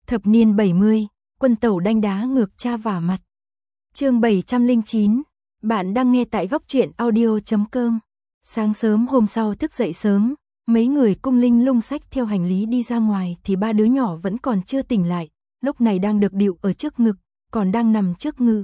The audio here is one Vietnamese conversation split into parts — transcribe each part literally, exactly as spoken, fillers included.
Thập niên bảy mươi, quân tẩu đanh đá ngược cha vả mặt. Chương bảy trăm lẻ chín, bạn đang nghe tại góc truyện audio chấm com. Sáng sớm hôm sau thức dậy sớm, mấy người cung linh lung xách theo hành lý đi ra ngoài thì ba đứa nhỏ vẫn còn chưa tỉnh lại, lúc này đang được điệu ở trước ngực, còn đang nằm trước ngư.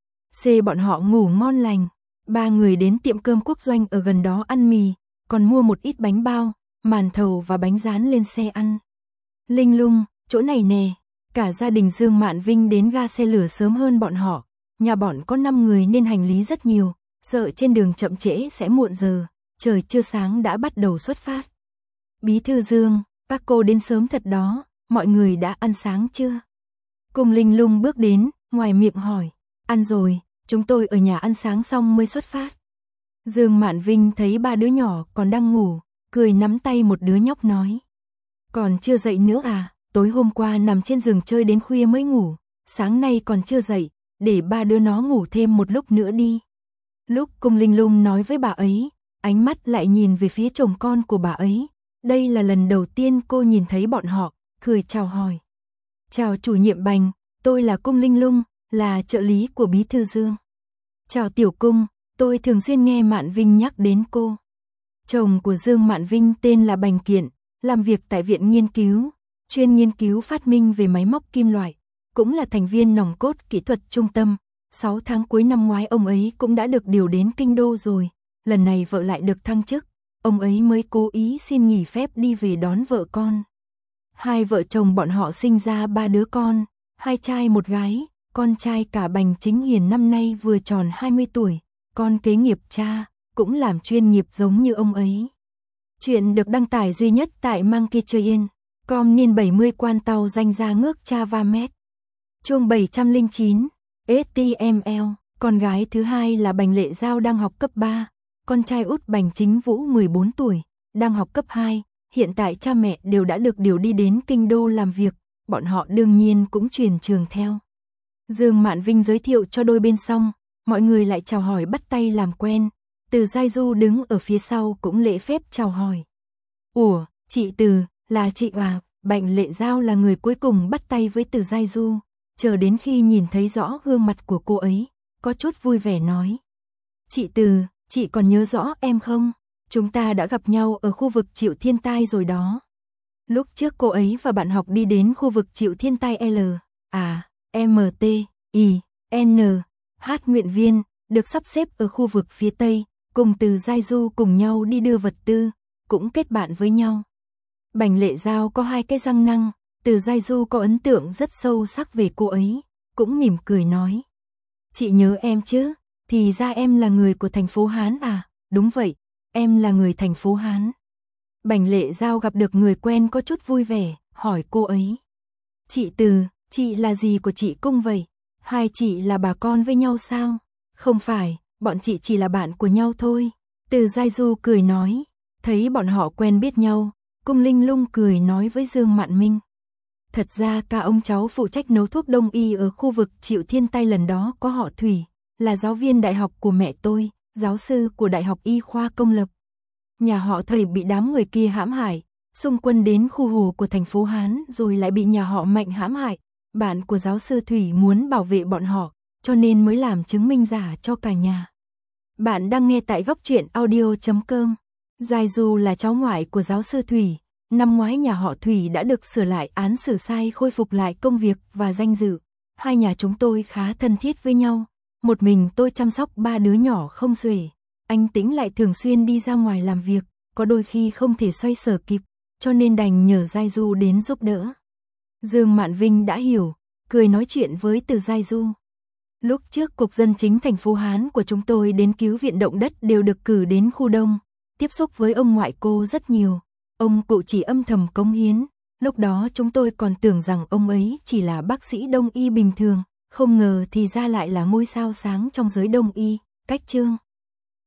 Xê bọn họ ngủ ngon lành, ba người đến tiệm cơm quốc doanh ở gần đó ăn mì, còn mua một ít bánh bao, màn thầu và bánh rán lên xe ăn. Linh lung, chỗ này nè, cả gia đình Dương Mạn Vinh đến ga xe lửa sớm hơn bọn họ, nhà bọn có năm người nên hành lý rất nhiều, sợ trên đường chậm trễ sẽ muộn giờ, trời chưa sáng đã bắt đầu xuất phát. Bí thư Dương, các cô đến sớm thật đó, mọi người đã ăn sáng chưa? Cung Linh Lung bước đến, ngoài miệng hỏi, ăn rồi, chúng tôi ở nhà ăn sáng xong mới xuất phát. Dương Mạn Vinh thấy ba đứa nhỏ còn đang ngủ, cười nắm tay một đứa nhóc nói. Còn chưa dậy nữa à, tối hôm qua nằm trên giường chơi đến khuya mới ngủ, sáng nay còn chưa dậy, để ba đứa nó ngủ thêm một lúc nữa đi. Lúc Cung Linh Lung nói với bà ấy, ánh mắt lại nhìn về phía chồng con của bà ấy. Đây là lần đầu tiên cô nhìn thấy bọn họ, cười chào hỏi. Chào chủ nhiệm Bành, tôi là Cung Linh Lung, là trợ lý của Bí thư Dương. Chào Tiểu Cung, tôi thường xuyên nghe Mạn Vinh nhắc đến cô. Chồng của Dương Mạn Vinh tên là Bành Kiện, làm việc tại Viện Nghiên cứu, chuyên nghiên cứu phát minh về máy móc kim loại, cũng là thành viên nòng cốt kỹ thuật trung tâm. sáu tháng cuối năm ngoái ông ấy cũng đã được điều đến Kinh Đô rồi, lần này vợ lại được thăng chức, ông ấy mới cố ý xin nghỉ phép đi về đón vợ con. Hai vợ chồng bọn họ sinh ra ba đứa con, hai trai một gái, con trai cả Bành Chính Hiền năm nay vừa tròn hai mươi tuổi, con kế nghiệp cha, cũng làm chuyên nghiệp giống như ông ấy. Chuyện được đăng tải duy nhất tại Monkey Chơi Yên, com niên bảy mươi quan tàu danh ra ngước cha va mét. Chương bảy trăm lẻ chín, ét tê em lờ, con gái thứ hai là Bành Lệ Giao đang học cấp ba, con trai út Bành Chính Vũ mười bốn tuổi, đang học cấp hai, hiện tại cha mẹ đều đã được điều đi đến Kinh Đô làm việc, bọn họ đương nhiên cũng chuyển trường theo. Dương Mạn Vinh giới thiệu cho đôi bên xong, mọi người lại chào hỏi bắt tay làm quen, Từ Giai Du đứng ở phía sau cũng lễ phép chào hỏi. Ủa, chị Từ, là chị à? Bành Lệ Giao là người cuối cùng bắt tay với Từ Giai Du, chờ đến khi nhìn thấy rõ gương mặt của cô ấy, có chút vui vẻ nói. Chị Từ, chị còn nhớ rõ em không? Chúng ta đã gặp nhau ở khu vực chịu thiên tai rồi đó. Lúc trước cô ấy và bạn học đi đến khu vực chịu thiên tai L, à, M T, I, N, H nguyện viên, được sắp xếp ở khu vực phía Tây, cùng Từ Giai Du cùng nhau đi đưa vật tư, cũng kết bạn với nhau. Bành Lệ Giao có hai cái răng nanh, Từ Giai Du có ấn tượng rất sâu sắc về cô ấy, cũng mỉm cười nói. Chị nhớ em chứ, thì ra em là người của thành phố Hán à? Đúng vậy, em là người thành phố Hán. Bành Lệ Giao gặp được người quen có chút vui vẻ, hỏi cô ấy. Chị Từ, chị là gì của chị Cung vậy? Hai chị là bà con với nhau sao? Không phải, bọn chị chỉ là bạn của nhau thôi. Từ Giai Du cười nói, thấy bọn họ quen biết nhau, Cung Linh Lung cười nói với Dương Mạn Minh. Thật ra cả ông cháu phụ trách nấu thuốc đông y ở khu vực chịu thiên tai lần đó có họ Thủy, là giáo viên đại học của mẹ tôi, giáo sư của Đại học Y khoa công lập. Nhà họ Thầy bị đám người kia hãm hại, xung quân đến khu hồ của thành phố Hán rồi lại bị nhà họ Mạnh hãm hại. Bạn của giáo sư Thủy muốn bảo vệ bọn họ, cho nên mới làm chứng minh giả cho cả nhà. Bạn đang nghe tại góc truyện audio chấm com. Giai Du là cháu ngoại của giáo sư Thủy. Năm ngoái nhà họ Thủy đã được sửa lại án xử sai, khôi phục lại công việc và danh dự. Hai nhà chúng tôi khá thân thiết với nhau. Một mình tôi chăm sóc ba đứa nhỏ không xuể. Anh Tĩnh lại thường xuyên đi ra ngoài làm việc, có đôi khi không thể xoay sở kịp, cho nên đành nhờ Giai Du đến giúp đỡ. Dương Mạn Vinh đã hiểu, cười nói chuyện với Từ Giai Du. Lúc trước Cục Dân chính thành phố Hán của chúng tôi đến cứu viện động đất đều được cử đến khu Đông, tiếp xúc với ông ngoại cô rất nhiều. Ông cụ chỉ âm thầm cống hiến, lúc đó chúng tôi còn tưởng rằng ông ấy chỉ là bác sĩ Đông y bình thường, không ngờ thì ra lại là ngôi sao sáng trong giới Đông y. Cách chương